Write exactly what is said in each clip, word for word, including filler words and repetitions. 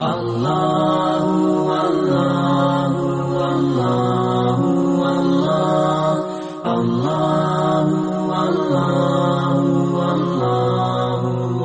আল্লাহু আল্লাহু আল্লাহু আল্লাহ আল্লাহু আল্লাহু আল্লাহু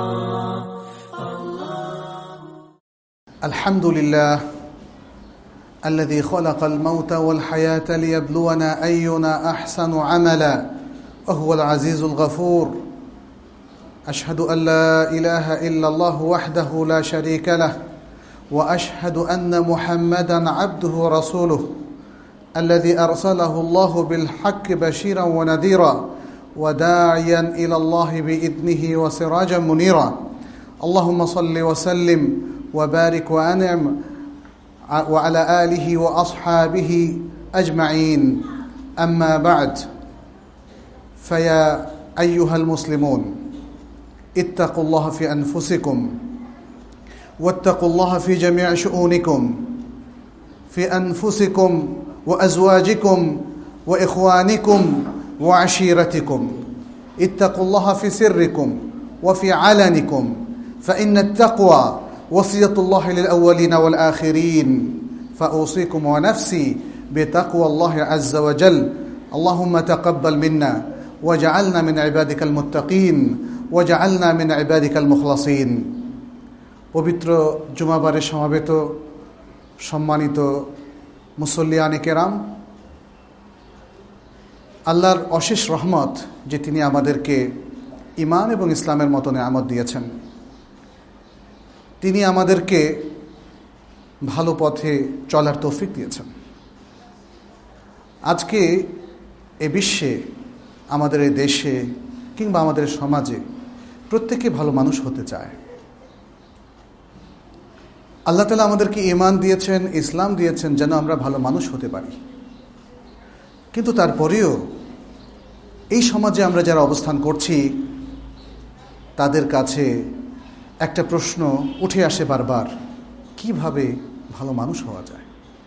আল্লাহ। আলহামদুলিল্লাহ الذي خلق الموت والحياة ليبلونا أينا أحسن عملا وهو العزيز الغفور. أشهد أن لا إله إلا الله وحده لا شريك له وأشهد أن محمدا عبده ورسوله الذي أرسله الله بالحق بشيرا ونذيرا وداعيا إلى الله بإذنه وسراجا منيرا. اللهم صل وسلم وبارك وأنعم وعلى آله وأصحابه أجمعين. أما بعد فيا أيها المسلمون اتقوا الله في أنفسكم واتقوا الله في جميع شؤونكم في أنفسكم وأزواجكم وإخوانكم وعشيرتكم. اتقوا الله في سركم وفي علنكم فإن التقوى وصية الله للأولين والآخرين. فأوصيكم ونفسي بتقوى الله عز وجل. اللهم تقبل منا واجعلنا من عبادك المتقين وجعلنا من عبادك المخلصين. পবিত্র জুমাবারে সমাবেত সম্মানিত মুসল্লিয়ানে কেরাম, আল্লাহর অশেষ রহমত যে তিনি আমাদেরকে ঈমান এবং ইসলামের মতো নেয়ামত দিয়েছেন। তিনি আমাদেরকে ভালো পথে চলার তৌফিক দিয়েছেন। আজকে এ বিশ্বে, আমাদের এই দেশে কিংবা আমাদের সমাজে প্রত্যেকে ভালো মানুষ হতে চায়। আল্লাহ তাআলা আমাদেরকে ঈমান দিয়েছেন, ইসলাম দিয়েছেন যেন আমরা ভালো মানুষ হতে পারি। কিন্তু তারপরেও এই সমাজে আমরা যারা অবস্থান করছি তাদের কাছে একটা প্রশ্ন উঠে আসে বারবার, কিভাবে ভালো মানুষ হওয়া যায়?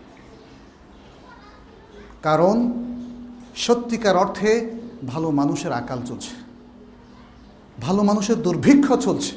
কারণ সত্যিকার অর্থে ভালো মানুষের আকাল চলছে, ভালো মানুষের দুর্ভিক্ষ চলছে।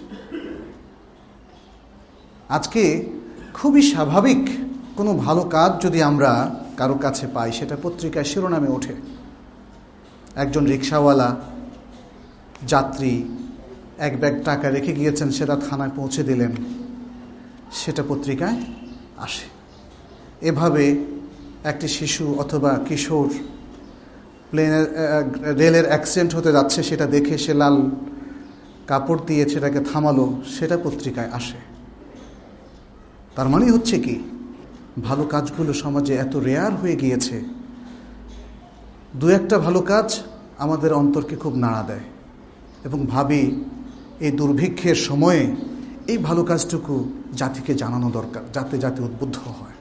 আজকে খুবই স্বাভাবিক কোনো ভালো কাজ যদি আমরা কারো কাছে পাই, সেটা পত্রিকায় শিরোনামে ওঠে। একজন রিকশাওয়ালা যাত্রী এক ব্যাগ টাকা রেখে গিয়েছেন, সেটা থানায় পৌঁছে দিলেন, সেটা পত্রিকায় আসে। এভাবে একটি শিশু অথবা কিশোর প্লেনের রেলের অ্যাক্সিডেন্ট হতে যাচ্ছে, সেটা দেখে সে লাল কাপড় দিয়ে সেটাকে থামালো, সেটা পত্রিকায় আসে। তার মানে হচ্ছে কি, ভালো কাজগুলো সমাজে এত রেয়ার হয়ে গিয়েছে, দু একটা ভালো কাজ আমাদের অন্তরকে খুব নাড়া দেয় এবং ভাবি এই দুর্ভিক্ষের সময়ে এই ভালো কাজটুকু জাতিকে জানানো দরকার, যাতে জাতি উদ্বুদ্ধ হয়।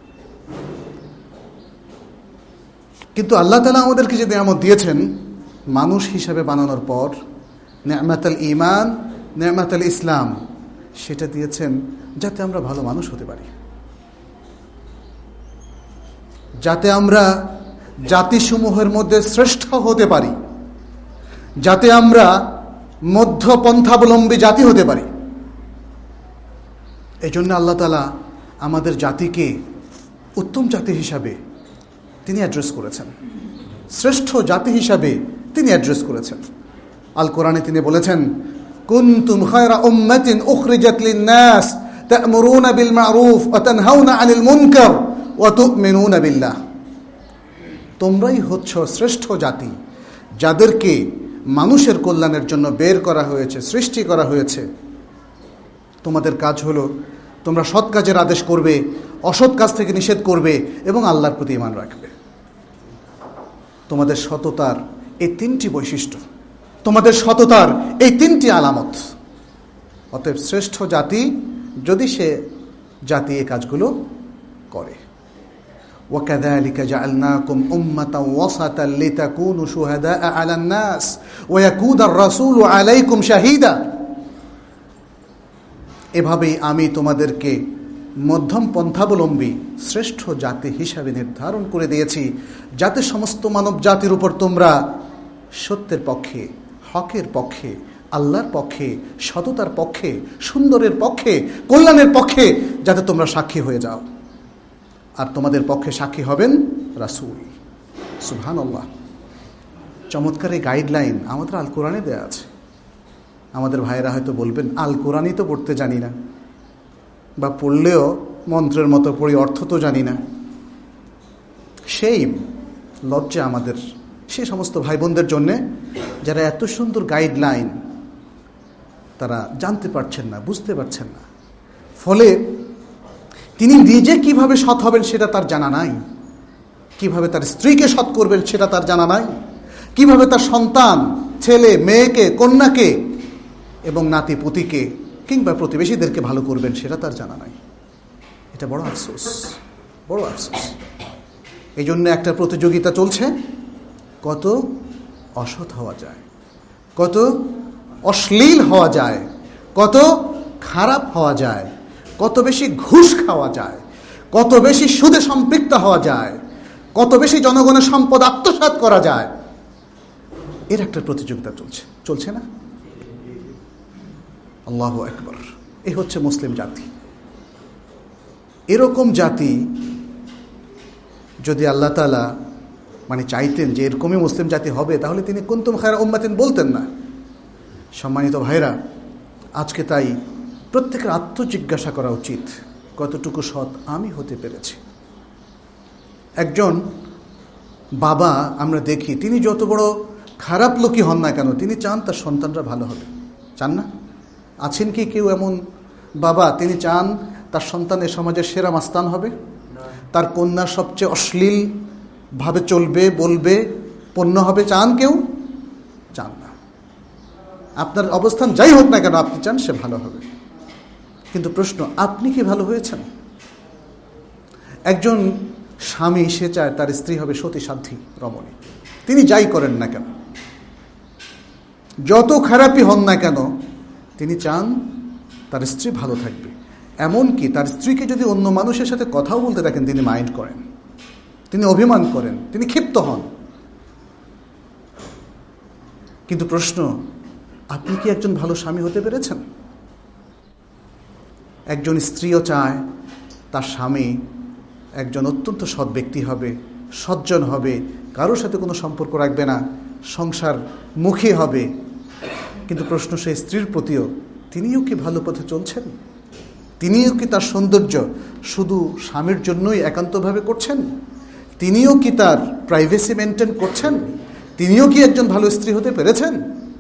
কিন্তু আল্লাহ তাআলা আমাদেরকে যে নিয়ামত দিয়েছেন মানুষ হিসাবে বানানোর পর, নিয়ামাতুল ঈমান, নিয়ামাতুল ইসলাম, সেটা দিয়েছেন যাতে আমরা ভালো মানুষ হতে পারি, যাতে আমরা জাতিসমূহের মধ্যে শ্রেষ্ঠ হতে পারি, যাতে আমরা মধ্যপন্থাবলম্বী জাতি হতে পারি। এই জন্য আল্লাহ তাআলা আমাদের জাতিকে উত্তম জাতি হিসাবে তিনি অ্যাড্রেস করেছেন, শ্রেষ্ঠ জাতি হিসাবে তিনি অ্যাড্রেস করেছেন। আল কোরআনে তিনি বলেছেন, কুনতুম খায়রা উম্মাতিন উখরিজাত লিন-নাস তা'মুরুনা বিল মা'রুফ ওয়া তানহাউনা আনিল মুনকার ওয়া তু'মিনুনা বিল্লাহ। তোমরাই হচ্ছ শ্রেষ্ঠ জাতি, যাদেরকে মানুষের কল্যাণের জন্য বের করা হয়েছে, সৃষ্টি করা হয়েছে। তোমাদের কাজ হলো তোমরা সৎ কাজের আদেশ করবে, অসৎ কাজ থেকে নিষেধ করবে এবং আল্লাহর প্রতি ঈমান রাখবে। তোমাদের সততার এই তিনটি বৈশিষ্ট্য, তোমাদের সততার এই তিনটি আলামত। অতএব শ্রেষ্ঠ জাতি যদি সে জাতি এই কাজগুলো করে। وَكَذَلِكَ جَعَلْنَاكُمْ أُمَّةً وَسَطًا لِتَكُونُوا شُهَدَاءَ عَلَى النَّاسِ وَيَكُونَ الرَّسُولُ عَلَيْكُمْ شَهِيدًا। এভাবেই আমি তোমাদেরকে মধ্যম পন্থাবলম্বী শ্রেষ্ঠ জাতি হিসাবে নির্ধারণ করে দিয়েছি, যাতে সমস্ত মানব জাতির উপর তোমরা সত্যের পক্ষে, হকের পক্ষে, আল্লাহর পক্ষে, সততার পক্ষে, সুন্দরের পক্ষে, কল্যাণের পক্ষে যাতে তোমরা সাক্ষী হয়ে যাও। আর তোমাদের পক্ষে সাক্ষী হবেন রাসূল। সুবহানাল্লাহ। চমৎকার এই গাইডলাইন আমাদের আল কোরআনে দেয়া আছে। আমাদের ভাইয়েরা হয়তো বলবেন, আল কোরআনই তো পড়তে জানি না, বা পড়লেও মন্ত্রের মতো পড়ি, অর্থ তো জানি না। সেই লজ্জা আমাদের সেই সমস্ত ভাই বোনদের জন্যে যারা এত সুন্দর গাইডলাইন তারা জানতে পারছেন না, বুঝতে পারছেন না। ফলে তিনি নিজে কিভাবে সৎ হবেন সেটা তার জানা নাই, কিভাবে তার স্ত্রীকে সৎ করবেন সেটা তার জানা নাই, কিভাবে তার সন্তান, ছেলে মেয়েকে, কন্যাকে এবং নাতি পুতিকে কিংবা প্রতিবেশীদেরকে ভালো করবেন সেটা তার জানা নাই। এটা বড় আফসোস, বড় আফসোস। এই জন্য একটা প্রতিযোগিতা চলছে, কত অসৎ হওয়া যায়, কত অশ্লীল হওয়া যায়, কত খারাপ হওয়া যায়, কত বেশি ঘুষ খাওয়া যায়, কত বেশি সুদে সম্পৃক্ত হওয়া যায়, কত বেশি জনগণের সম্পদ আত্মসাৎ করা যায়, এর একটা প্রতিযোগিতা চলছে, চলছে না? আল্লাহু আকবার। এই হচ্ছে মুসলিম জাতি। এরকম জাতি যদি আল্লাহ তাআলা মানে চাইতেন যে এরকমই মুসলিম জাতি হবে, তাহলে তিনি কুনতুম খায়রা উম্মাতিন বলতেন না। সম্মানিত ভাইরা, আজকে তাই প্রত্যেকের আত্মজিজ্ঞাসা করা উচিত, কতটুকু সৎ আমি হতে পেরেছি। একজন বাবা আমরা দেখি, তিনি যত বড় খারাপ লোকই হন না কেন, তিনি চান তার সন্তানরা ভালো হবে, চান না? আছেন কি কেউ এমন বাবা, তিনি চান তার সন্তান এ সমাজের সেরা মাস্তান হবে, তার কন্যা সবচেয়ে অশ্লীল ভাবে চলবে, বলবে, পণ্য হবে? চান কেউ? চান না। আপনার অবস্থান যাই হোক না কেন, আপনি চান সে ভালো হবে। কিন্তু প্রশ্ন, আপনি কি ভালো হয়েছেন? একজন স্বামী সে চায় তার স্ত্রী হবে সতী সাধ্বী রমণী, তিনি যাই করেন না কেন, যত খারাপই হন না কেন, তিনি চান তার স্ত্রী ভালো থাকবে। এমনকি তার স্ত্রীকে যদি অন্য মানুষের সাথে কথাও বলতে দেখেন, তিনি মাইন্ড করেন, তিনি অভিমান করেন, তিনি ক্ষিপ্ত হন। কিন্তু প্রশ্ন, আপনি কি একজন ভালো স্বামী হতে পেরেছেন? একজন স্ত্রীও চায় তার স্বামী একজন অত্যন্ত সৎ ব্যক্তি হবে, সজ্জন হবে, কারোর সাথে কোনো সম্পর্ক রাখবে না, সংসার মুখী হবে। কিন্তু প্রশ্ন, সেই স্ত্রীর প্রতিও তিনিও কি ভালো পথে চলছেন? তিনিও কি তার সৌন্দর্য শুধু স্বামীর জন্যই একান্তভাবে করছেন? তিনিও কি তার প্রাইভেসি মেনটেন করছেন? তিনিও কি একজন ভালো স্ত্রী হতে পেরেছেন?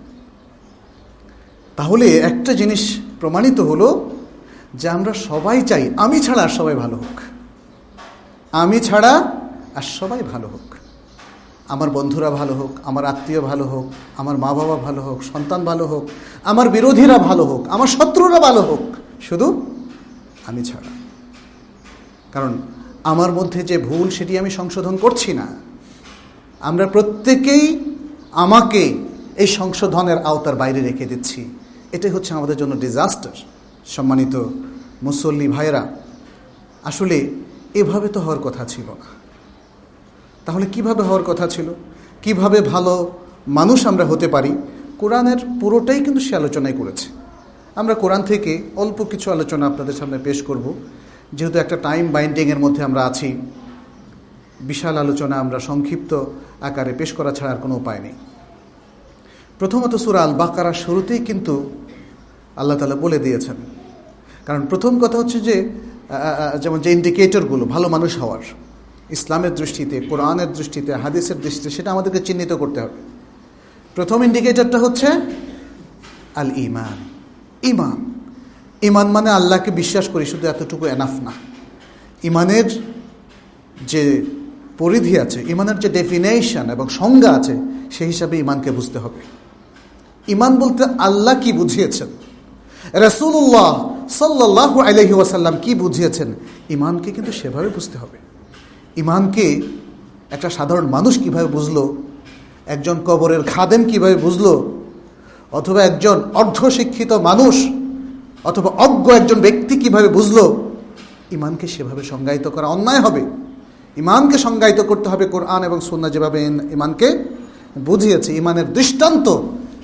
তাহলে একটা জিনিস প্রমাণিত হলো যে আমরা সবাই চাই আমি ছাড়া আর সবাই ভালো হোক, আমি ছাড়া আর সবাই ভালো হোক। আমার বন্ধুরা ভালো হোক, আমার আত্মীয় ভালো হোক, আমার মা বাবা ভালো হোক, সন্তান ভালো হোক, আমার বিরোধীরা ভালো হোক, আমার শত্রুরা ভালো হোক, শুধু আমি ছাড়া। কারণ আমার মধ্যে যে ভুল সেটি আমি সংশোধন করছি না। আমরা প্রত্যেকেই আমাকে এই সংশোধনের আওতার বাইরে রেখে দিচ্ছি। এটাই হচ্ছে আমাদের জন্য ডিজাস্টার। সম্মানিত মুসল্লি ভাইরা, আসলে এভাবে তো হওয়ার কথা ছিল না। তাহলে কিভাবে হওয়ার কথা ছিল? কিভাবে ভালো মানুষ আমরা হতে পারি? কোরআনের পুরোটাই কিন্তু সে আলোচনাই করেছে। আমরা কোরআন থেকে অল্প কিছু আলোচনা আপনাদের সামনে পেশ করব, যেহেতু একটা টাইম বাইন্ডিংয়ের মধ্যে আমরা আছি। বিশাল আলোচনা আমরা সংক্ষিপ্ত আকারে পেশ করা ছাড়া আর কোনো উপায় নেই। প্রথমত সূরা আল বাকারার শুরুতেই কিন্তু আল্লাহ তাআলা বলে দিয়েছেন। কারণ প্রথম কথা হচ্ছে যে যেমন যে ইন্ডিকেটরগুলো ভালো মানুষ হওয়ার ইসলামের দৃষ্টিতে, কোরআনের দৃষ্টিতে, হাদিসের দৃষ্টিতে, সেটা আমাদেরকে চিহ্নিত করতে হবে। প্রথম ইন্ডিকেটরটা হচ্ছে আল ঈমান। ঈমান ঈমান মানে আল্লাহকে বিশ্বাস করি, শুধু এতটুকু এনাফ না। ঈমানের যে পরিধি আছে, ঈমানের যে ডেফিনেশন এবং সংজ্ঞা আছে, সেই হিসাবে ঈমানকে বুঝতে হবে। ঈমান বলতে আল্লাহ কি বুঝিয়েছেন, রাসূলুল্লাহ সাল্লাল্লাহু আলাইহি ওয়াসাল্লাম কি বুঝিয়েছেন, ঈমানকে কিন্তু সেভাবে বুঝতে হবে। ঈমানকে একটা সাধারণ মানুষ কিভাবে বুঝলো, একজন কবরের খাদেম কিভাবে বুঝলো, অথবা একজন অর্ধশিক্ষিত মানুষ অথবা অজ্ঞ একজন ব্যক্তি কিভাবে বুঝলো, ঈমানকে সেভাবে সংজ্ঞায়িত করা অন্যায় হবে। ঈমানকে সংজ্ঞায়িত করতে হবে কোরআন এবং সুন্নাহ যেভাবে ঈমানকে বুঝিয়েছে। ঈমানের দৃষ্টান্ত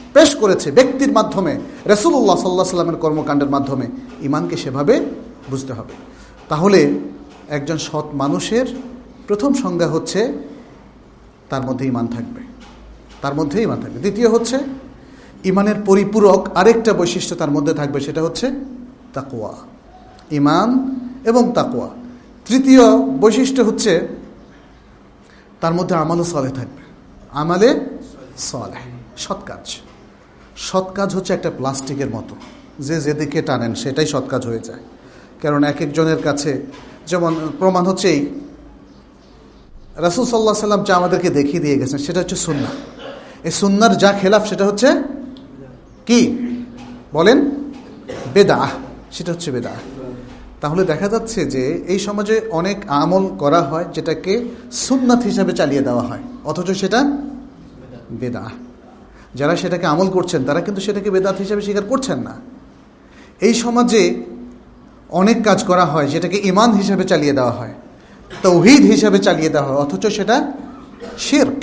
পেশ করেছে ব্যক্তির মাধ্যমে, রাসূলুল্লাহ সাল্লাল্লাহু আলাইহি ওয়াসাল্লামের কর্মকাণ্ডের মাধ্যমে, ঈমানকে সেভাবে বুঝতে হবে। তাহলে একজন সৎ মানুষের প্রথম সংজ্ঞা হচ্ছে তার মধ্যে ঈমান থাকবে, তার মধ্যে ঈমান থাকবে। দ্বিতীয় হচ্ছে ঈমানের পরিপূরক আরেকটা বৈশিষ্ট্য তার মধ্যে থাকবে, সেটা হচ্ছে তাকওয়া, ঈমান এবং তাকওয়া। তৃতীয় বৈশিষ্ট্য হচ্ছে তার মধ্যে আমালে সালেহ থাকবে, আমালে সালেহ, সৎ কাজ। সৎ কাজ হচ্ছে একটা প্লাস্টিকের মতো, যে যেদিকে টানেন সেটাই সৎ কাজ হয়ে যায়। কারণ এক একজনের কাছে, যেমন প্রমাণ হচ্ছে এই রাসূল সাল্লাল্লাহু আলাইহি ওয়াসাল্লাম যা আমাদেরকে দেখিয়ে দিয়ে গেছেন সেটা হচ্ছে সুন্নাহ। এই সুন্নাহর যা খেলাফ সেটা হচ্ছে কি বলেন? বেদাহ, সেটা হচ্ছে বেদাহ। তাহলে দেখা যাচ্ছে যে এই সমাজে অনেক আমল করা হয় যেটাকে সুন্নাত হিসাবে চালিয়ে দেওয়া হয়, অথচ সেটা বেদাহ। যারা সেটাকে আমল করছেন তারা কিন্তু সেটাকে বেদাত হিসাবে স্বীকার করছেন না। এই সমাজে অনেক কাজ করা হয় যেটাকে ঈমান হিসাবে চালিয়ে দেওয়া হয়, তাওহীদ হিসাবে চালিয়ে দেওয়া হয়, অথচ সেটা শিরক।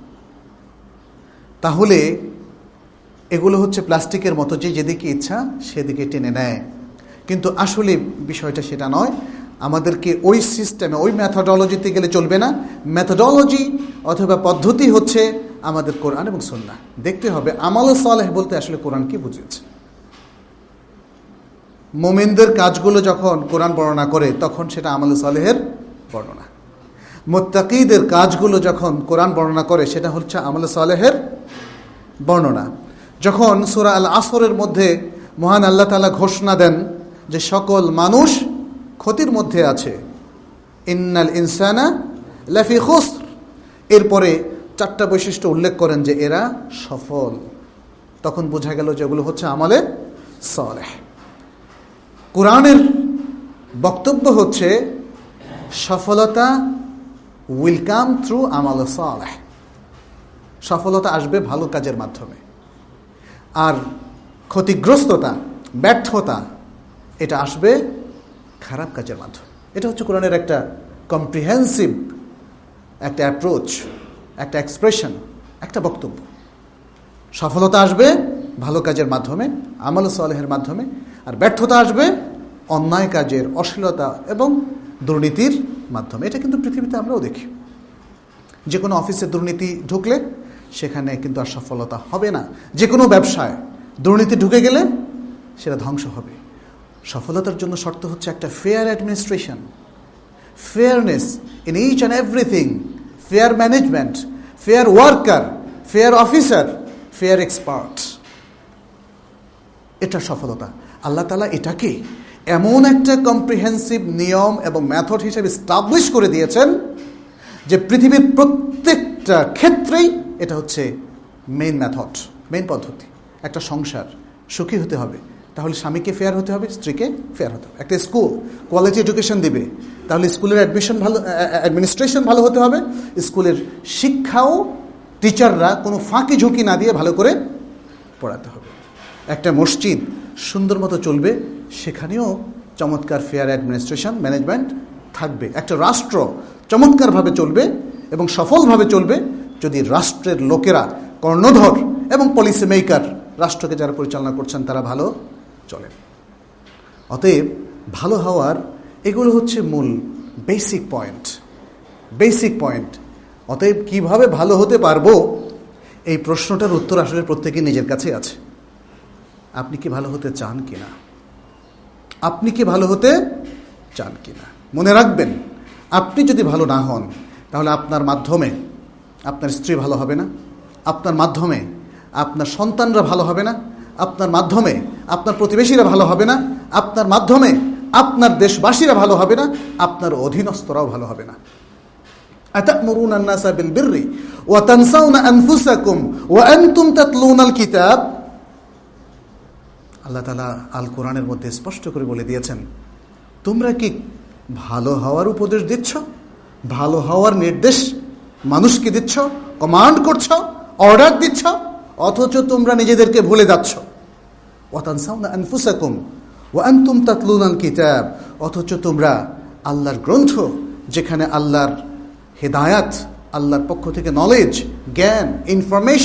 তাহলে এগুলো হচ্ছে প্লাস্টিকের মতো, যে যেদিকে ইচ্ছা সেদিকে টেনে নেয়। কিন্তু আসলে বিষয়টা সেটা নয়। আমাদেরকে ওই সিস্টেমে, ওই মেথোডোলজিতে গেলে চলবে না। মেথোডোলজি অথবা পদ্ধতি হচ্ছে আমাদের কোরআন এবং সুন্নাহ। দেখতে হবে আমাল সালেহ বলতে আসলে কোরআন কি বুঝিয়েছে। মুমিনদের কাজগুলো যখন কোরআন বর্ণনা করে তখন সেটা আমাল সালেহের বর্ণনা। মুত্তাকিদের কাজগুলো যখন কোরআন বর্ণনা করে সেটা হচ্ছে আমাল সালেহের বর্ণনা। যখন সূরা আল আসরের মধ্যে মহান আল্লাহ তাআলা ঘোষণা দেন যে সকল মানুষ ক্ষতির মধ্যে আছে, ইন্নাল ইনসানা লাফি খুসর, এরপরে চারটা বৈশিষ্ট্য উল্লেখ করেন যে এরা সফল, তখন বোঝা গেল যে এগুলো হচ্ছে আমালে সালেহ। কোরআনের বক্তব্য হচ্ছে সফলতা উইল কাম থ্রু আমাল সালেহ, সফলতা আসবে ভালো কাজের মাধ্যমে, আর ক্ষতিগ্রস্ততা, ব্যর্থতা এটা আসবে খারাপ কাজের মাধ্যমে। এটা হচ্ছে কোরআনের একটা কম্প্রিহেন্সিভ একটা অ্যাপ্রোচ, একটা এক্সপ্রেশন, একটা বক্তব্য। সফলতা আসবে ভালো কাজের মাধ্যমে, আমাল সালেহের মাধ্যমে, আর ব্যর্থতা আসবে অন্যায় কাজের, অশ্লীলতা এবং দুর্নীতির মাধ্যমে। এটা কিন্তু পৃথিবীতে আমরাও দেখি। যে কোনো অফিসে দুর্নীতি ঢুকলে সেখানে কিন্তু আর সফলতা হবে না। যে কোনো ব্যবসায় দুর্নীতি ঢুকে গেলে সেটা ধ্বংস হবে। সফলতার জন্য শর্ত হচ্ছে একটা fair administration, fairness in each and everything, fair management, fair worker, fair officer, fair expert. এটা সফলতা। আল্লাহ তাআলা এটাকে এমন একটা কম্প্রিহেন্সিভ নিয়ম এবং মেথড হিসেবে এস্টাবলিশ করে দিয়েছেন যে পৃথিবীর প্রত্যেকটা ক্ষেত্রেই এটা হচ্ছে মেইন মেথড, মেইন পদ্ধতি। একটা সংসার সুখী হতে হবে তাহলে স্বামীকে ফেয়ার হতে হবে, স্ত্রীকে ফেয়ার হতে হবে। একটা স্কুল কোয়ালিটি এডুকেশন দিবে তাহলে স্কুলের অ্যাডমিশন ভালো, অ্যাডমিনিস্ট্রেশন ভালো হতে হবে, স্কুলের শিক্ষাও টিচাররা কোনো ফাঁকি ঝুঁকি না দিয়ে ভালো করে পড়াতে হবে। একটা মসজিদ সুন্দর মতো চলবে, সেখানেও চমৎকার ফেয়ার অ্যাডমিনিস্ট্রেশন, ম্যানেজমেন্ট থাকবে। একটা রাষ্ট্র চমৎকারভাবে চলবে এবং সফলভাবে চলবে যদি রাষ্ট্রের লোকেরা, কর্ণধর এবং পলিসি মেকার, রাষ্ট্রকে যারা পরিচালনা করছেন তারা ভালো চলেন। অতএব ভালো হওয়ার এগুলো হচ্ছে মূল বেসিক পয়েন্ট, বেসিক পয়েন্ট। অতএব কিভাবে ভালো হতে পারবো এই প্রশ্নটার উত্তর আসলে প্রত্যেকেই নিজের কাছে আছে। আপনি কি ভালো হতে চান কিনা? আপনি কি ভালো হতে চান কিনা? মনে রাখবেন, আপনি যদি ভালো না হন তাহলে আপনার মাধ্যমে আপনার স্ত্রী ভালো হবে না, আপনার মাধ্যমে আপনার সন্তানরা ভালো হবে না, আপনার মাধ্যমে আপনার প্রতিবেশীরা ভালো হবে না, আপনার মাধ্যমে আপনার দেশবাসীরা ভালো হবে না, আপনার অধীনস্থরাও ভালো হবে না। আতা'মুরুনা আন-নাসা বিল বিররি ওয়া তানসাউনা আনফুসাকুম ওয়া আনতুম তাতলুনাল কিতাব। আল্লাহ তাআলা আল কোরআনের মধ্যে স্পষ্ট করে বলে দিয়েছেন, তোমরা কি ভালো হওয়ার উপদেশ দিচ্ছ, ভালো হওয়ার নির্দেশ মানুষকে দিচ্ছ, কমান্ড করছ, অর্ডার দিচ্ছ, অথচ তোমরা নিজেদেরকে ভুলে যাচ্ছ। ওয়া তানসাউনা আনফুসাকুম ওয়া আনতুম তাতলুনাল কিতাব, অথচ তোমরা আল্লাহর গ্রন্থ, যেখানে আল্লাহর হেদায়াত, আল্লাহর পক্ষ থেকে নলেজ, জ্ঞান, ইনফরমেশন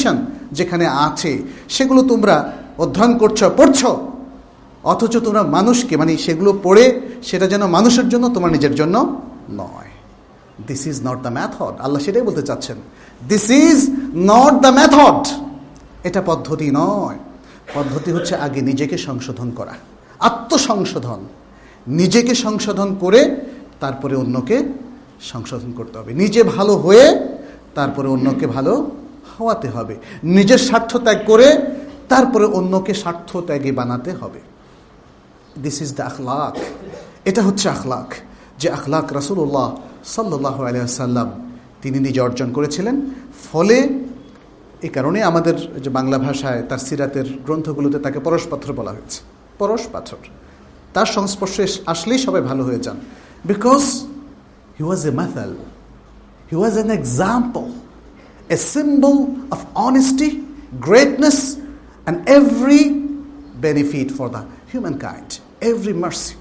যেখানে আছে সেগুলো তোমরা অধ্যয়ন করছো, পড়ছো, অথচ তোমরা মানুষকে মানে সেগুলো পড়ে সেটা যেন মানুষের জন্য, তোমার নিজের জন্য নয়। This is not the method. আল্লাহ সেটাই বলতে চাচ্ছেন, this is not the method. এটা পদ্ধতি নয়। পদ্ধতি হচ্ছে আগে নিজেকে সংশোধন করা, আত্মসংশোধন। নিজেকে সংশোধন করে তারপরে অন্যকে সংশোধন করতে হবে। নিজে ভালো হয়ে তারপরে অন্যকে ভালো হওয়াতে হবে। নিজের স্বার্থ ত্যাগ করে তারপরে অন্যকে স্বার্থ ত্যাগী বানাতে হবে। দিস ইজ দ্য আখলাক। এটা হচ্ছে আখলাক, যে আখলাক রাসূলুল্লাহ সাল্লাল্লাহু আলাইহি ওয়াসাল্লাম তিনি নিজে অর্জন করেছিলেন। ফলে এই কারণে আমাদের যে বাংলা ভাষায় তার সিরাতের গ্রন্থগুলোতে তাকে পরশ পাথর বলা হয়েছে। পরশ পাথর, তার সংস্পর্শে আসলেই সবাই ভালো হয়ে যান। বিকজ হি ওয়াজ এ মাথাল, he was an example, a symbol of honesty, greatness and every benefit for the human kind, every mercy.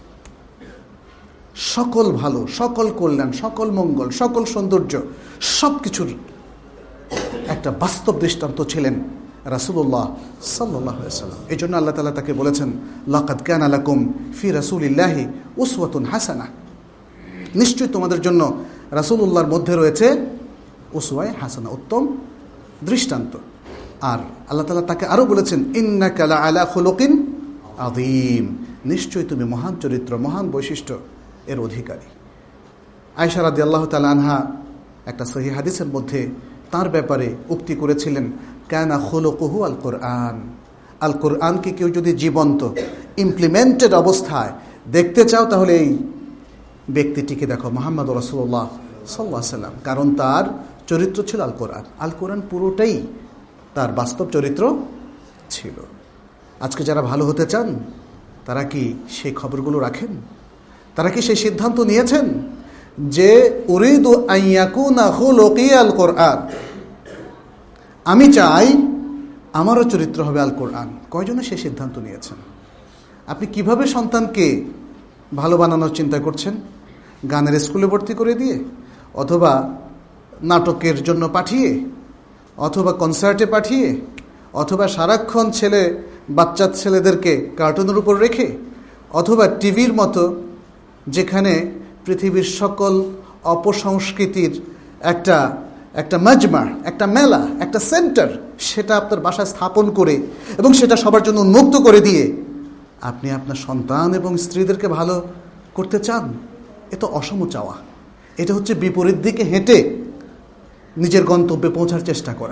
সকল ভালো, সকল কল্যাণ, সকল মঙ্গল, সকল সৌন্দর্য, সব কিছুর একটা বাস্তব দৃষ্টান্ত ছিলেন রাসূলুল্লাহ সাল্লাল্লাহু আলাইহি ওয়াসাল্লাম। এই জন্য আল্লাহ তাআলা তাকে বলেছেন, লাকাদ কানা লাকুম ফি রাসূলিল্লাহি উসওয়াতুন হাসানাহ। নিশ্চয়ই তোমাদের জন্য রাসূলুল্লাহর মধ্যে রয়েছে উসওয়ায়ে হাসানা, উত্তম দৃষ্টান্ত। আর আল্লাহ তাআলা তাকে আরো বলেছেন, ইন্নাকা লাআলা খুলুকিন আযীম। নিশ্চয়ই তুমি মহান চরিত্র, মহান বৈশিষ্ট্য এর অধিকারী। আয়েশা রাদিয়াল্লাহু তাআলা আনহা একটা সহিহ হাদিসের মধ্যে তার ব্যাপারে উক্তি করেছিলেন, কানা খুলুকুহু আল কোরআন। আল কোরআনকে কেউ যদি জীবন্ত ইমপ্লিমেন্টেড অবস্থায় দেখতে চাও, তাহলে এই ব্যক্তিটিকে দেখো, মুহাম্মদ রাসূলুল্লাহ সাল্লাল্লাহু আলাইহি ওয়াসাল্লাম। কারণ তার চরিত্র ছিল আল কোরআন। আল কোরআন পুরোটাই তার বাস্তব চরিত্র ছিল। আজকে যারা ভালো হতে চান তারা কি সেই খবরগুলো রাখেন? তারা কি সেই সিদ্ধান্ত নিয়েছেন যে উরিদু আন ইয়াকুনা খুলুকি আল কোরআন, আমি চাই আমারও চরিত্র হবে আল কোরআন? কয়জনে সেই সিদ্ধান্ত নিয়েছেন? আপনি কিভাবে সন্তানকে ভালো বানানোর চিন্তা করছেন? গানের স্কুলে ভর্তি করে দিয়ে, অথবা নাটকের জন্য পাঠিয়ে, অথবা কনসার্টে পাঠিয়ে, অথবা সারাক্ষণ ছেলে বাচ্চা ছেলেদেরকে কার্টুনের উপর রেখে, অথবা টিভির মতো যেখানে পৃথিবীর সকল অপসংস্কৃতির একটা একটা মজমা, একটা মেলা, একটা সেন্টার, সেটা আপনার বাসায় স্থাপন করে এবং সেটা সবার জন্য উন্মুক্ত করে দিয়ে আপনি আপনার সন্তান এবং স্ত্রীদেরকে ভালো করতে চান? এ তো অসম চাওয়া। এটা হচ্ছে বিপরীত দিকে হেঁটে নিজের গন্তব্যে পৌঁছার চেষ্টা করা।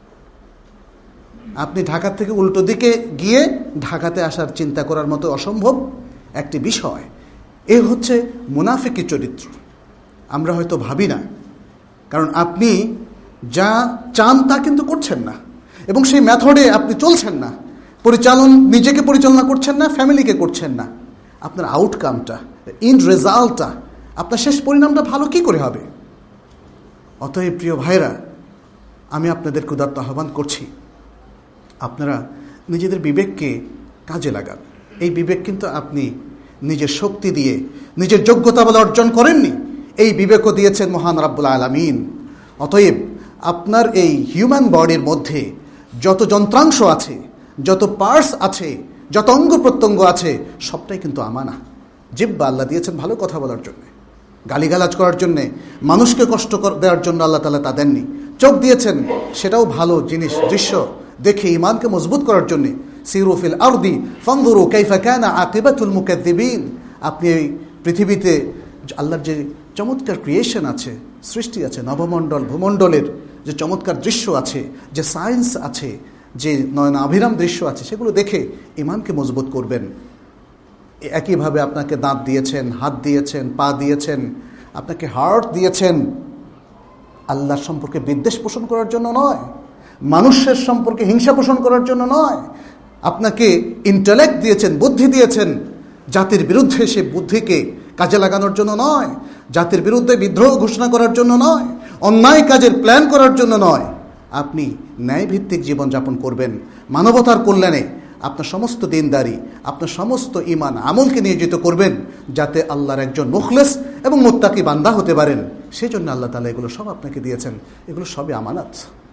আপনি ঢাকা থেকে উল্টো দিকে গিয়ে ঢাকাতে আসার চিন্তা করার মতো অসম্ভব একটি বিষয়। এ হচ্ছে মুনাফিকি চরিত্র। আমরা হয়তো ভাবি না, কারণ আপনি যা চান তা কিন্তু করছেন না, এবং সেই মেথডে আপনি চলছেন না। পরিচালন নিজেকে পরিচালনা করছেন না, ফ্যামিলিকে করছেন না। আপনার আউটকামটা, ইন রেজাল্টটা, আপনার শেষ পরিণামটা ভালো কি করে হবে? অতএব প্রিয় ভাইরা, আমি আপনাদেরকে উদাত্ত আহ্বান করছি, আপনারা নিজেদের বিবেককে কাজে লাগান। এই বিবেক কিন্তু আপনি নিজের শক্তি দিয়ে, নিজের যোগ্যতা বলে অর্জন করেননি। এই বিবেকও দিয়েছেন মহান রাব্বুল আলামিন। অতএব আপনার এই হিউম্যান বডির মধ্যে যত যন্ত্রাংশ আছে, যত পার্টস আছে, যত অঙ্গ প্রত্যঙ্গ আছে, সবটাই কিন্তু আমানা। জিহ্বা আল্লাহ দিয়েছেন ভালো কথা বলার জন্য, গালিগালাজ করার জন্যে, মানুষকে কষ্ট দেওয়ার জন্য আল্লাহ তাআলা তা দেননি। চোখ দিয়েছেন, সেটাও ভালো জিনিস, দৃশ্য দেখে ইমানকে মজবুত করার জন্যে। সিরু ফিল আরদি ফানজুরু কাইফা কানা আকিবাতুল মুকাজ্জিবিন। আপনি এই পৃথিবীতে আল্লাহর যে চমৎকার ক্রিয়েশন আছে, সৃষ্টি আছে, নবমণ্ডল ভূমণ্ডলের যে চমৎকার দৃশ্য আছে, যে সায়েন্স আছে, যে নয়নাভিরাম দৃশ্য আছে, সেগুলো দেখে ইমানকে মজবুত করবেন। একইভাবে আপনাকে দাঁত দিয়েছেন, হাত দিয়েছেন, পা দিয়েছেন, আপনাকে হার্ট দিয়েছেন আল্লাহর সম্পর্কে বিদ্বেষ পোষণ করার জন্য নয়, মানুষের সম্পর্কে হিংসা পোষণ করার জন্য নয়। আপনাকে ইন্টেলেক্ট দিয়েছেন, বুদ্ধি দিয়েছেন জাতির বিরুদ্ধে সে বুদ্ধিকে কাজে লাগানোর জন্য নয়, জাতির বিরুদ্ধে বিদ্রোহ ঘোষণা করার জন্য নয়, অন্যায় কাজের প্ল্যান করার জন্য নয়। আপনি ন্যায়ভিত্তিক জীবনযাপন করবেন, মানবতার কল্যাণে আপনার সমস্ত দিনদারি, আপনার সমস্ত ঈমান আমলকে নিয়োজিত করবেন, যাতে আল্লাহর একজন মুখলেস এবং মুত্তাকি বান্দা হতে পারেন। সেই জন্য আল্লাহ তাআলা এগুলো সব আপনাকে দিয়েছেন। এগুলো সবই আমানত।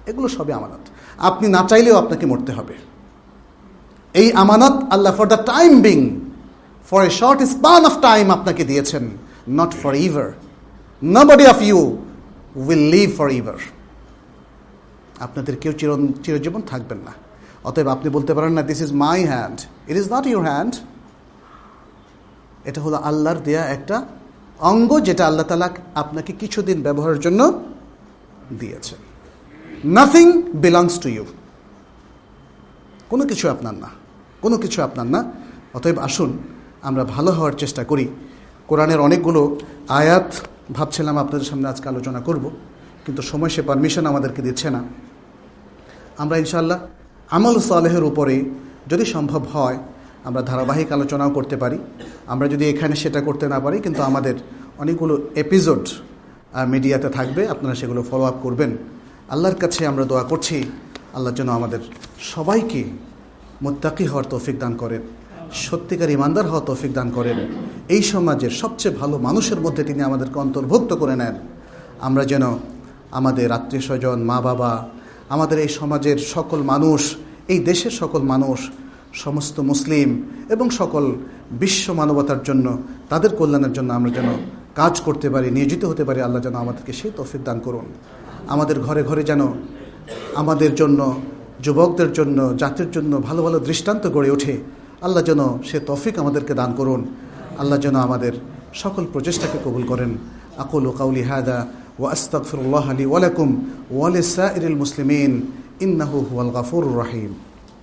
এগুলো সবই আমানত। আপনি না চাইলেও আপনাকে মরতে হবে। এই আমানত আল্লাহ for the time being, for a short span of time আপনাকে দিয়েছেন, not forever. Nobody of you will live forever. আপনাদের কেউ চির চিরজীবন থাকবেন না। অতএব আপনি বলতে পারেন না this is my hand. It is not your hand. এটা হলো আল্লাহর দেয়া একটা অঙ্গ, যেটা আল্লাহ তাআলা আপনাকে কিছুদিন ব্যবহারের জন্য দিয়েছেন। Nothing belongs to you. কোনো কিছু আপনার না, কোনো কিছু আপনার না। অতএব আসুন আমরা ভালো হওয়ার চেষ্টা করি। কোরআনের অনেকগুলো আয়াত ভাবছিলাম আপনাদের সামনে আজকে আলোচনা করব, কিন্তু সময় সে পারমিশন আমাদেরকে দিচ্ছে না। আমরা ইনশাআল্লাহ আমল সালেহের উপরে যদি সম্ভব হয় আমরা ধারাবাহিক আলোচনাও করতে পারি। আমরা যদি এখানে সেটা করতে না পারি, কিন্তু আমাদের অনেকগুলো এপিসোড মিডিয়াতে থাকবে, আপনারা সেগুলো ফলো আপ করবেন। আল্লাহর কাছে আমরা দোয়া করছি আল্লাহ যেন আমাদের সবাইকে মুত্তাকি হওয়ার তৌফিক দান করেন, সত্যিকার ইমানদার হওয়ার তৌফিক দান করেন। এই সমাজের সবচেয়ে ভালো মানুষের মধ্যে তিনি আমাদেরকে অন্তর্ভুক্ত করে নেন। আমরা যেন আমাদের আত্মীয় স্বজন, মা বাবা, আমাদের এই সমাজের সকল মানুষ, এই দেশের সকল মানুষ, সমস্ত মুসলিম এবং সকল বিশ্ব মানবতার জন্য, তাদের কল্যাণের জন্য আমরা যেন কাজ করতে পারি, নিয়োজিত হতে পারি। আল্লাহ যেন আমাদেরকে সেই তৌফিক দান করুন। আমাদের ঘরে ঘরে যেন আমাদের জন্য, যুবকদের জন্য, জাতির জন্য ভালো ভালো দৃষ্টান্ত গড়ে ওঠে। আল্লাহ যেন সে তৌফিক আমাদেরকে দান করুন। আল্লাহ যেন আমাদের সকল প্রচেষ্টাকে কবুল করেন। আকুলু কাউলি হাদা ওয়া আস্তাগফিরুল্লাহ লি ওয়া লাকুম ওয়া লিসাইরিল মুসলিমিন ইন্নাহু হুয়াল গাফুরুর রহিম।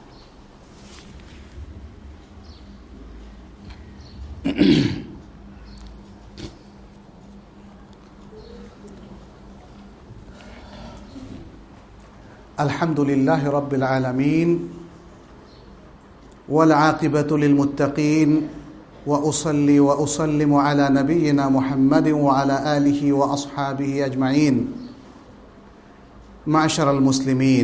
আলহামদুলিল্লাহি রাব্বিল আলামিন ওয়াল আকিবাতু লিল মুত্তাকিন ওয়া উসাল্লি ওয়া উসাল্লিমু আলা নাবিয়িনা মুহাম্মাদিন ওয়া আলা আলিহি ওয়া আসহাবিহি আজমাইন। মা'শারাল মুসলিমিন,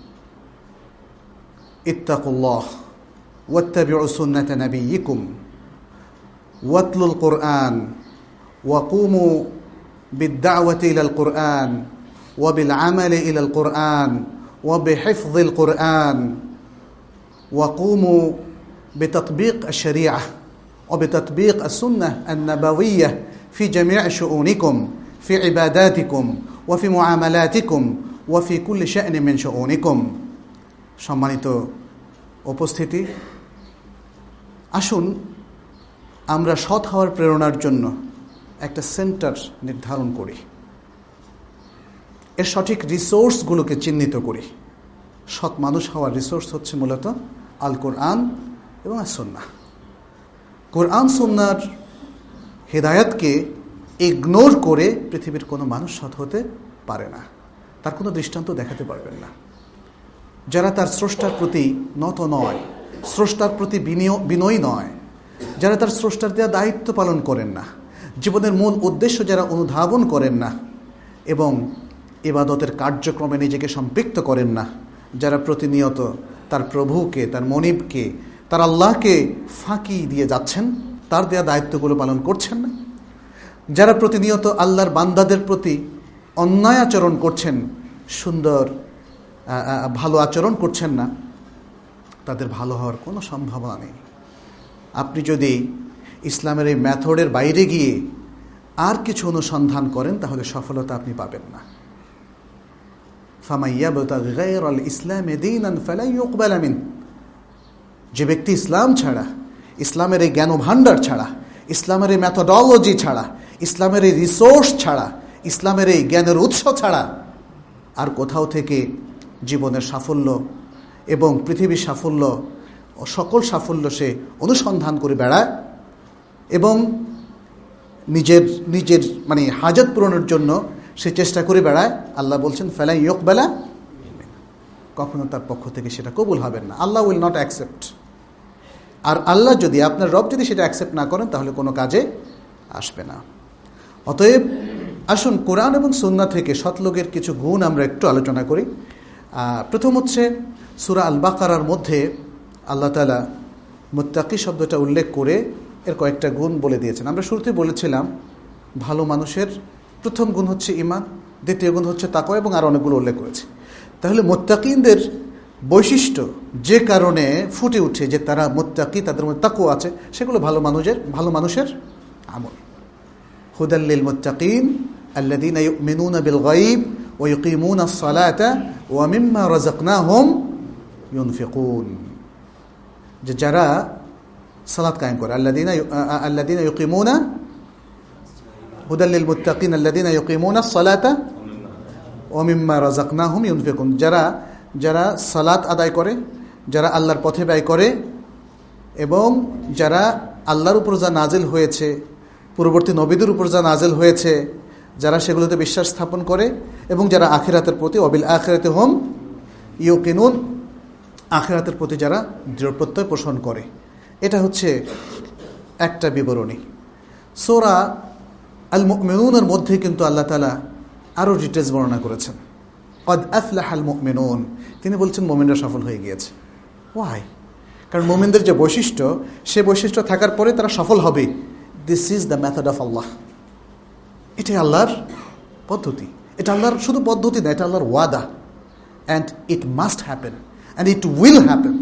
ইত্তাকুল্লাহ ওয়াত্তাবিউ সুন্নাতা নাবিয়্যিকুম ওয়াতলুল কুরআন ওয়া কুমু বিদ-দা'ওয়াতি ইলাল কুরআন ওয়া বিল আমালি ইলাল কুরআন ওয়া বিহিফযিল কুরআন ওয়া কুমু বিতাতবিক আশ-শরীআহ ওয়া বিতাতবিক আস-সুন্নাহ আন-নাবাওয়িyyah ফি জামি' শুউনিকুম ফি ইবাদাতিকুম ওয়া ফি মুআমালাতিকুম ওয়া ফি কুল্লি শা'নিন মিন শুউনিকুম। সম্মানিত উপস্থিতি, আসুন আমরা সৎ হওয়ার প্রেরণার জন্য একটা সেন্টার নির্ধারণ করি, এর সঠিক রিসোর্সগুলোকে চিহ্নিত করি। সৎ মানুষ হওয়ার রিসোর্স হচ্ছে মূলত আল কোরআন এবং আস সুন্নাহ। কোরআন সুন্নাহর হেদায়াতকে ইগনোর করে পৃথিবীর কোনো মানুষ সৎ হতে পারে না, তার কোনো দৃষ্টান্ত দেখাতে পারবেন না। যারা তার স্রষ্টার প্রতি নত নয়, স্রষ্টার প্রতি বিনয়ী নয়, যারা তার স্রষ্টার দেওয়া দায়িত্ব পালন করেন না, জীবনের মূল উদ্দেশ্য যারা অনুধাবন করেন না এবং ইবাদতের কার্যক্রমে নিজেকে সম্পৃক্ত করেন না, যারা প্রতিনিয়ত তার প্রভুকে, তার মনিবকে, তার আল্লাহকে ফাঁকি দিয়ে যাচ্ছেন, তার দেয়া দায়িত্বগুলো পালন করছেন না, যারা প্রতিনিয়ত আল্লাহর বান্দাদের প্রতি অন্যায় আচরণ করছেন, সুন্দর ভালো আচরণ করছেন না, তাদের ভালো হওয়ার কোনো সম্ভাবনা নেই। আপনি যদি ইসলামের এই মেথডের বাইরে গিয়ে আর কিছু অনুসন্ধান করেন তাহলে সফলতা আপনি পাবেন না। ফামান ইয়াবতাগি গায়রাল ইসলামি দীনান ফালান ইউকবালা মিন। যে ব্যক্তি ইসলাম ছাড়া, ইসলামের এই জ্ঞান ভাণ্ডার ছাড়া, ইসলামের এই মেথডোলজি ছাড়া, ইসলামের এই রিসোর্স ছাড়া, ইসলামের এই জ্ঞানের উৎস ছাড়া আর কোথাও থেকে জীবনের সাফল্য এবং পৃথিবীর সাফল্য ও সকল সাফল্য সে অনুসন্ধান করে বেড়ায় এবং নিজের নিজের মানে হাজত পূরণের জন্য সে চেষ্টা করে বেড়ায়, আল্লাহ বলছেন ফালা ইউকবালা, কখনো তার পক্ষ থেকে সেটা কবুল হবে না। আল্লাহ উইল নট অ্যাকসেপ্ট। আর আল্লাহ যদি, আপনার রব যদি সেটা অ্যাকসেপ্ট না করেন তাহলে কোনো কাজে আসবে না। অতএব আসুন কোরআন এবং সুন্নাহ থেকে সৎলোকের কিছু গুণ আমরা একটু আলোচনা করি। প্রথম হচ্ছে সূরা আল বাকারার মধ্যে আল্লাহ তাআলা মুত্তাকি শব্দটা উল্লেখ করে এর কয়েকটা গুণ বলে দিয়েছেন। আমরা শুরুতে বলেছিলাম ভালো মানুষের প্রথম গুণ হচ্ছে ঈমান, দ্বিতীয় গুণ হচ্ছে তাকওয়া এবং আর অনেকগুলো উল্লেখ করেছি। তাহলে মুত্তাকিনদের বৈশিষ্ট্য যে কারণে ফুটে উঠে যে তারা মুত্তাকি, তাদের মধ্যে তাকওয়া আছে, সেগুলো ভালো মানুষের ভালো মানুষের আমল। হুদাল লিল মুত্তাকিন আল্লাযীনা ইউমিনুনা বিল গায়ব ওয়া ইউকিমুনা আস-সালাতা ওয়া মিম্মা রাযাকনাহুম ইউনফিকুন, যে যারা সালাত কায়েম করে, আল্লাযীনা আল্লাযীনা ইউকিমুনা হুদাল লিল মুত্তাকিন আল্লাযীনা ইউকিমুনা আস-সালাতা ওয়া মিম্মা রাযাকনাহুম ইউনফিকুন, যারা যারা সালাত আদায় করে, যারা আল্লাহর পথে ব্যয় করে, এবং যারা আল্লাহর উপর যা নাজিল হয়েছে, পূর্ববর্তী নবীদের উপর যা নাজিল হয়েছে, যারা সেগুলোতে বিশ্বাস স্থাপন করে, এবং যারা আখিরাতের প্রতি ওয়াবিল আখিরাতি হুম ইউকিনুন, আখিরাতের প্রতি যারা দৃঢ় প্রত্যয় পোষণ করে। এটা হচ্ছে একটা বিবরণী। সূরা আল মুমিনুনের মধ্যে কিন্তু আল্লাহ তাআলা আরও ডিটেলস বর্ণনা করেছেন। কদ আফলাহাল মুমিনুন, তিনি বলছেন মুমিনরা সফল হয়ে গিয়েছে। ওয়াই? কারণ মুমিনদের যে বৈশিষ্ট্য, সে বৈশিষ্ট্য থাকার পরে তারা সফল হবে। This is the method of আল্লাহ। এটাই আল্লাহর পদ্ধতি। এটা আল্লাহর শুধু পদ্ধতি না, এটা আল্লাহর ওয়াদা। And it must happen, and it will happen.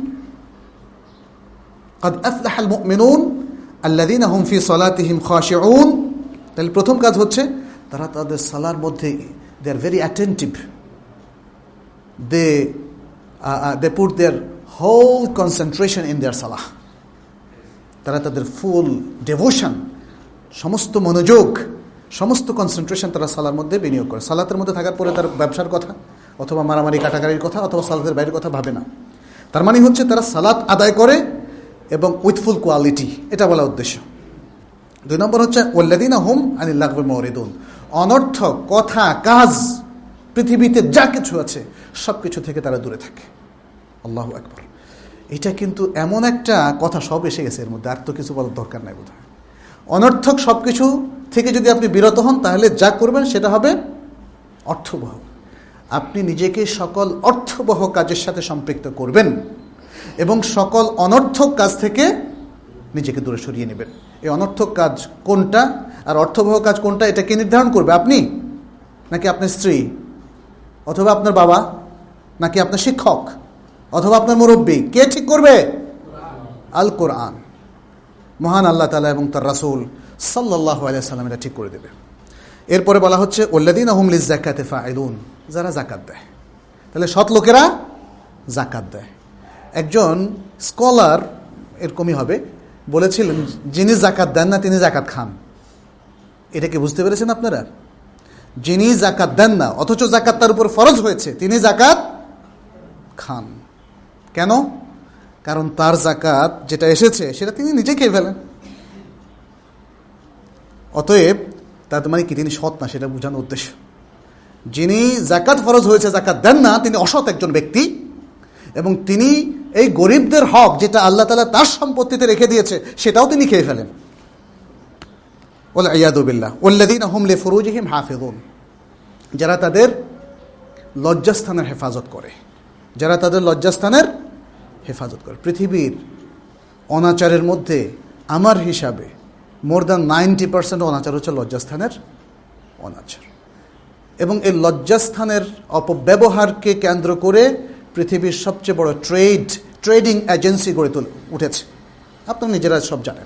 কদ আফলাহাল মুমিনুন আল্লাযীনা হুম ফি সালাতিহিম খাশিউন। তাহলে প্রথম কাজ হচ্ছে তারা তাদের সালার মধ্যে they are very attentive. They, uh, uh, they put their whole concentration in their salah. তারা তাদের ফুল ডেভোশন, সমস্ত মনোযোগ, সমস্ত কনসেন্ট্রেশন তারা সালার মধ্যে বিনিয়োগ করে। সালাতের মধ্যে থাকার পরে তার ব্যবসার কথা অথবা মারামারি কাটাকাটির কথা অথবা সালাতের বাইরের কথা ভাবে না। তার মানে হচ্ছে তারা সালাত আদায় করে এবং উইথ ফুল কোয়ালিটি, এটা বলা উদ্দেশ্য। দুই নম্বর হচ্ছে ওয়াল্লাযীনা হুম আনিল লাগবি মুরিদুন। অনর্থক কথা, কাজ, পৃথিবীতে যা কিছু আছে সব কিছু থেকে তারা দূরে থাকে। আল্লাহু আকবার। এটা কিন্তু এমন একটা কথা, সব এসে গেছে এর মধ্যে, আর তো কিছু বলার দরকার নাই বোধহয়। অনর্থক সব কিছু থেকে যদি আপনি বিরত হন, তাহলে যা করবেন সেটা হবে অর্থবহ। আপনি নিজেকে সকল অর্থবহ কাজের সাথে সম্পৃক্ত করবেন এবং সকল অনর্থক কাজ থেকে নিজেকে দূরে সরিয়ে নেবেন। এই অনর্থক কাজ কোনটা আর অর্থবহ কাজ কোনটা, এটা কে নির্ধারণ করবে? আপনি, নাকি আপনার স্ত্রী, অথবা আপনার বাবা, নাকি আপনার শিক্ষক, অথবা আপনার মুরব্বী? কে ঠিক করবে? আল কোরআন, মহান আল্লাহ তাআলা এবং তার রাসূল সাল্লাল্লাহু আলাইহি ওয়াসাল্লাম এটা ঠিক করে দেবে। এরপরে বলা হচ্ছে ওয়াল্লাযীনা হুম লিয-যাকাতি ফাইলুন, যারা যাকাত দেয়। তাহলে সৎ লোকেরা যাকাত দেয়। একজন স্কলার এরকমই হবে বলেছিলেন, যিনি যাকাত দেন না তিনি যাকাত খান। এটা কি বুঝতে পেরেছেন আপনারা? যিনি যাকাত দেন না অথচ যাকাত তার উপর ফরজ হয়েছে, তিনি যাকাত খান। কেন? কারণ তার যাকাত যেটা এসেছে সেটা তিনি নিজে খেয়ে ফেলেন। অতএব তার মানে কি তিনি সৎ না, সেটা বোঝানোর উদ্দেশ্য। যিনি যাকাত ফরজ হয়েছে যাকাত দেন না, তিনি অসৎ একজন ব্যক্তি, এবং তিনি এই গরিবদের হক যেটা আল্লাহ তাআলা তার সম্পত্তিতে রেখে দিয়েছে সেটাও তিনি খেয়ে ফেলেন। ওয়ালিয়াযু বিল্লাহ। ওয়াল্লাযীনা হুম লিফুরুজিহিম হাফিযুন, যারা তাদের লজ্জাস্থানের হেফাজত করে, যারা তাদের লজ্জাস্থানের হেফাজত করে। পৃথিবীর অনাচারের মধ্যে আমার হিসাবে মোর দ্যান নাইনটি পার্সেন্ট অনাচার হচ্ছে লজ্জাস্থানের অনাচার, এবং এই লজ্জাস্থানের অপব্যবহারকে কেন্দ্র করে পৃথিবীর সবচেয়ে বড় ট্রেড ট্রেডিং এজেন্সি গড়ে তুলে উঠেছে। আপনারা নিজেরা সব জানেন।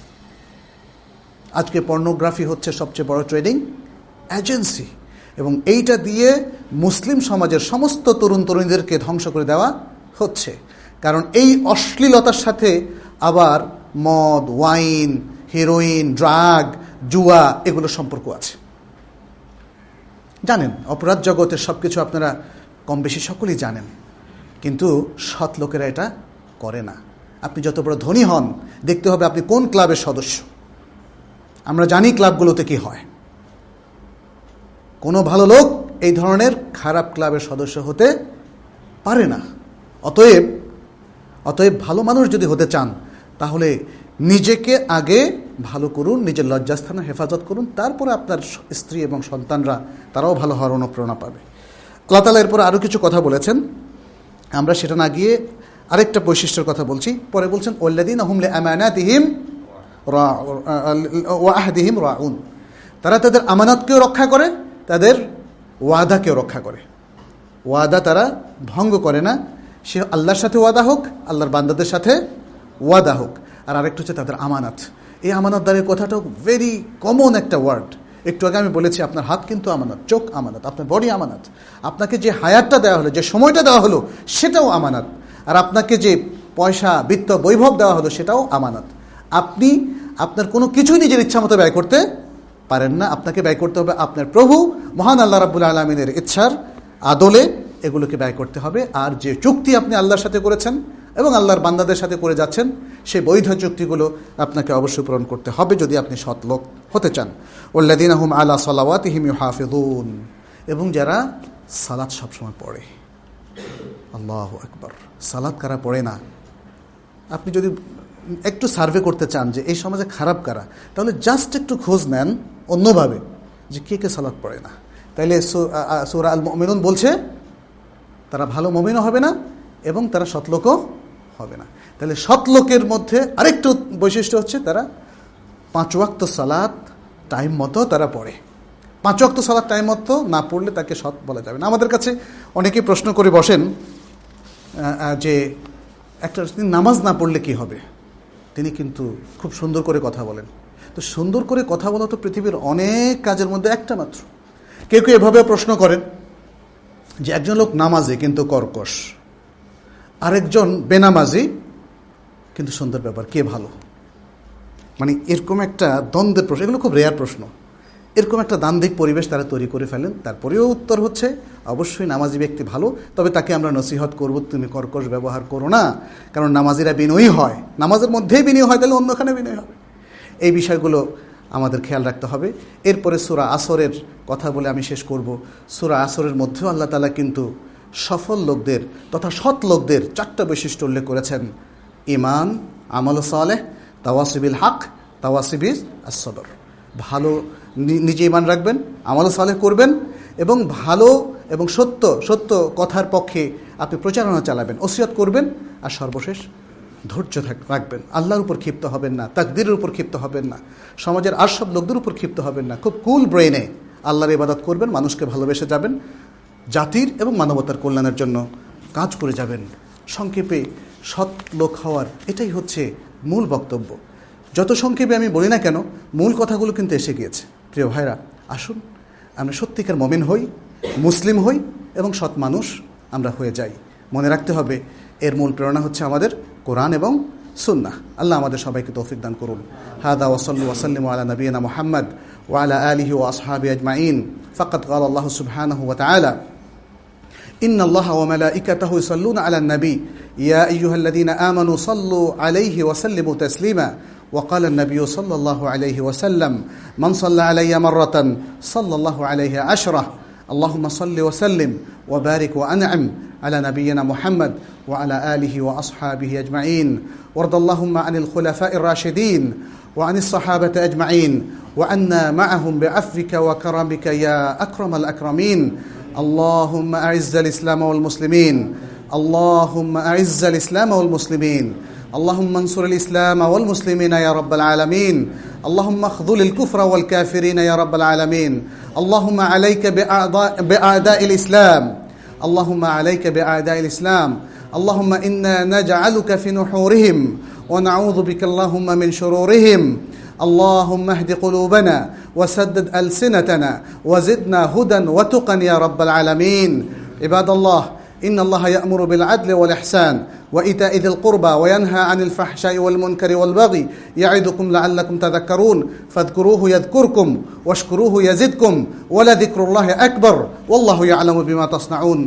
আজকে পর্নোগ্রাফি হচ্ছে সবচেয়ে বড় ট্রেডিং এজেন্সি, এবং এইটা দিয়ে মুসলিম সমাজের সমস্ত তরুণ তরুণীদেরকে ধ্বংস করে দেওয়া হচ্ছে। কারণ এই অশ্লীলতার সাথে আবার মদ, ওয়াইন, হেরোইন, ড্রাগ, জুয়া এগুলোর সম্পর্ক আছে। জানেন, অপরাধ জগতের সব কিছু আপনারা কম বেশি সকলেই জানেন, কিন্তু সৎ লোকেরা এটা করে না। আপনি যত বড় ধনী হন, দেখতে হবে আপনি কোন ক্লাবের সদস্য। আমরা জানি ক্লাবগুলোতে কি হয়। কোনো ভালো লোক এই ধরনের খারাপ ক্লাবের সদস্য হতে পারে না। অতএব অতএব ভালো মানুষ যদি হতে চান, তাহলে নিজেকে আগে ভালো করুন, নিজের লজ্জাস্থানের হেফাজত করুন, তারপরে আপনার স্ত্রী এবং সন্তানরা তারাও ভালো হওয়ার অনুপ্রেরণা পাবে। আল্লাহ তাআলা এরপর আরও কিছু কথা বলেছেন, আমরা সেটা না গিয়ে আরেকটা বৈশিষ্ট্যের কথা বলছি। পরে বলছেন ওয়াল্লাযীনা হুম লিআমানাতিহিম ওয়া আহদিহিম রাউন, তারা তাদের আমানতকেও রক্ষা করে, তাদের ওয়াদাকেও রক্ষা করে। ওয়াদা তারা ভঙ্গ করে না, সে আল্লাহর সাথে ওয়াদা হোক, আল্লাহর বান্দাদের সাথে ওয়াদা হোক। আর আরেকটা হচ্ছে তাদের আমানত। এই আমানতদারের কথাটাও ভেরি কমন একটা ওয়ার্ড। একটু আগে আমি বলেছি আপনার হাত কিন্তু আমানত, চোখ আমানত, আপনার বডি আমানত, আপনাকে যে হায়াতটা দেওয়া হলো, যে সময়টা দেওয়া হলো সেটাও আমানত, আর আপনাকে যে পয়সা বিত্ত বৈভব দেওয়া হলো সেটাও আমানত। আপনি আপনার কোনো কিছুই নিজের ইচ্ছা মতো ব্যয় করতে পারেন না, আপনাকে ব্যয় করতে হবে আপনার প্রভু মহান আল্লাহ রাব্বুল আলামিনের ইচ্ছার আদলে এগুলোকে ব্যয় করতে হবে। আর যে চুক্তি আপনি আল্লাহর সাথে করেছেন এবং আল্লাহর বান্দাদের সাথে করে যাচ্ছেন, সেই বৈধ চুক্তিগুলো আপনাকে অবশ্যই পূরণ করতে হবে যদি আপনি সৎ লোক হতে চান। ওয়াল্লাযীনা হুম আলা সালাওয়াতিহিম ইউহাফিযুন, এবং যারা সালাত সবসময় পড়ে। আল্লাহু আকবার, সালাত কারা পড়ে না? আপনি যদি একটু সার্ভে করতে চান যে এই সমাজে খারাপ কারা, তাহলে জাস্ট একটু খোঁজ নেন অন্যভাবে যে কে কে সালাত পড়ে না। তাইলে সূরা আল মুমিনুন বলছে তারা ভালো মুমিনও হবে না এবং তারা সৎলোকও হবে না। তাহলে সৎলোকের মধ্যে আরেকটু বৈশিষ্ট্য হচ্ছে তারা পাঁচ ওয়াক্ত সালাত টাইম মতো তারা পড়ে। পাঁচ ওয়াক্ত সালাত টাইম মতো না পড়লে তাকে সৎ বলা যাবে না। আমাদের কাছে অনেকেই প্রশ্ন করে বসেন যে একটা নামাজ না পড়লে কি হবে। তিনি কিন্তু খুব সুন্দর করে কথা বলেন। তো সুন্দর করে কথা বলা তো পৃথিবীর অনেক কাজের মধ্যে একটা মাত্র। কেউ কেউ এভাবে প্রশ্ন করেন যে একজন লোক নামাজি কিন্তু কর্কশ, আরেকজন বেনামাজি কিন্তু সুন্দর ব্যাপার, কে ভালো? মানে এরকম একটা দ্বন্দ্বের প্রশ্ন, এগুলো খুব রেয়ার প্রশ্ন। এরকম একটা দ্বান্দ্বিক পরিবেশ তারা তৈরি করে ফেলেন। তারপরেও উত্তর হচ্ছে অবশ্যই নামাজি ব্যক্তি ভালো, তবে তাকে আমরা নসিহত করব তুমি কর্কশ ব্যবহার করো না, কারণ নামাজিরা বিনয়ী হয়, নামাজের মধ্যেই বিনয়ী হয়, তাহলে অন্যখানে বিনয়ী হবে। এই বিষয়গুলো আমাদের খেয়াল রাখতে হবে। এরপরে সূরা আসরের কথা বলে আমি শেষ করব। সূরা আসরের মধ্যেও আল্লাহ তাআলা কিন্তু সফল লোকদের তথা সৎ লোকদের চারটা বৈশিষ্ট্য উল্লেখ করেছেন: ঈমান, আমল সালেহ, তাওয়াসিবিল হক, তাওয়াসিবিস as-sabr। ভালো নিজে ঈমান রাখবেন, আমল সালেহ করবেন এবং ভালো এবং সত্য সত্য কথার পক্ষে আপনি প্রচারণা চালাবেন, ওসিয়ত করবেন, আর সর্বশেষ ধৈর্য রাখবেন। আল্লাহর উপর ক্ষিপ্ত হবেন না, তাকদীরের উপর ক্ষিপ্ত হবেন না, সমাজের আর সব লোকদের উপর ক্ষিপ্ত হবেন না। খুব কুল ব্রেইনে আল্লাহর ইবাদত করবেন, মানুষকে ভালোবেসে যাবেন, জাতির এবং মানবতার কল্যাণের জন্য কাজ করে যাবেন। সংক্ষেপে সৎ লোক হওয়ার এটাই হচ্ছে মূল বক্তব্য। যত সংক্ষেপে আমি বলি না কেন, মূল কথাগুলো কিন্তু এসে গিয়েছে। প্রিয় ভাইরা, আসুন আমরা সত্যিকার মুমিন হই, মুসলিম হই এবং সৎ মানুষ আমরা হয়ে যাই। মনে রাখতে হবে এর মূল প্রেরণা হচ্ছে আমাদের কোরআন এবং সুন্নাহ। আল্লাহ আমাদের সবাইকে তৌফিক দান করুন। হাদা ওয়াসাল্লু ওয়াসাল্লিমু আলা নবিয়িনা মুহাম্মদ ওয়া আলা আলিহি ওয়া আসহাবিহি আজমাইন। ফাকাদ ক্বালা আল্লাহু সুবহানাহু ওয়া তাআলা إن الله وملائكته يصلون على النبي يا أيها الذين آمنوا صلوا عليه وسلموا تسليما وقال النبي صلى الله عليه وسلم من صلى علي مرة صلى الله عليه عشرة اللهم صل وسلم وبارك وأنعم على نبينا محمد وعلى آله وأصحابه أجمعين وارض اللهم عن الخلفاء الراشدين وعن الصحابة أجمعين وعنا معهم بعفوك وكرمك يا أكرم الأكرمين اللهم أعز الإسلام والمسلمين اللهم أعز الإسلام والمسلمين اللهم انصر الإسلام والمسلمين يا رب العالمين اللهم اخذل الكفر والكافرين يا رب العالمين اللهم عليك بأعداء, بأعداء الإسلام اللهم عليك بأعداء الإسلام اللهم إنا نجعلك في نحورهم ونعوذ بك اللهم من شرورهم اللهم اهد قلوبنا وسدد ألسنتنا وزدنا هدى وتقا يا رب العالمين عباد الله إن الله يأمر بالعدل والإحسان وإيتاء ذي القربى وينهى عن الفحشاء والمنكر والبغي يعظكم لعلكم تذكرون فاذكروه يذكركم واشكروه يزدكم ولذكر الله أكبر والله يعلم بما تصنعون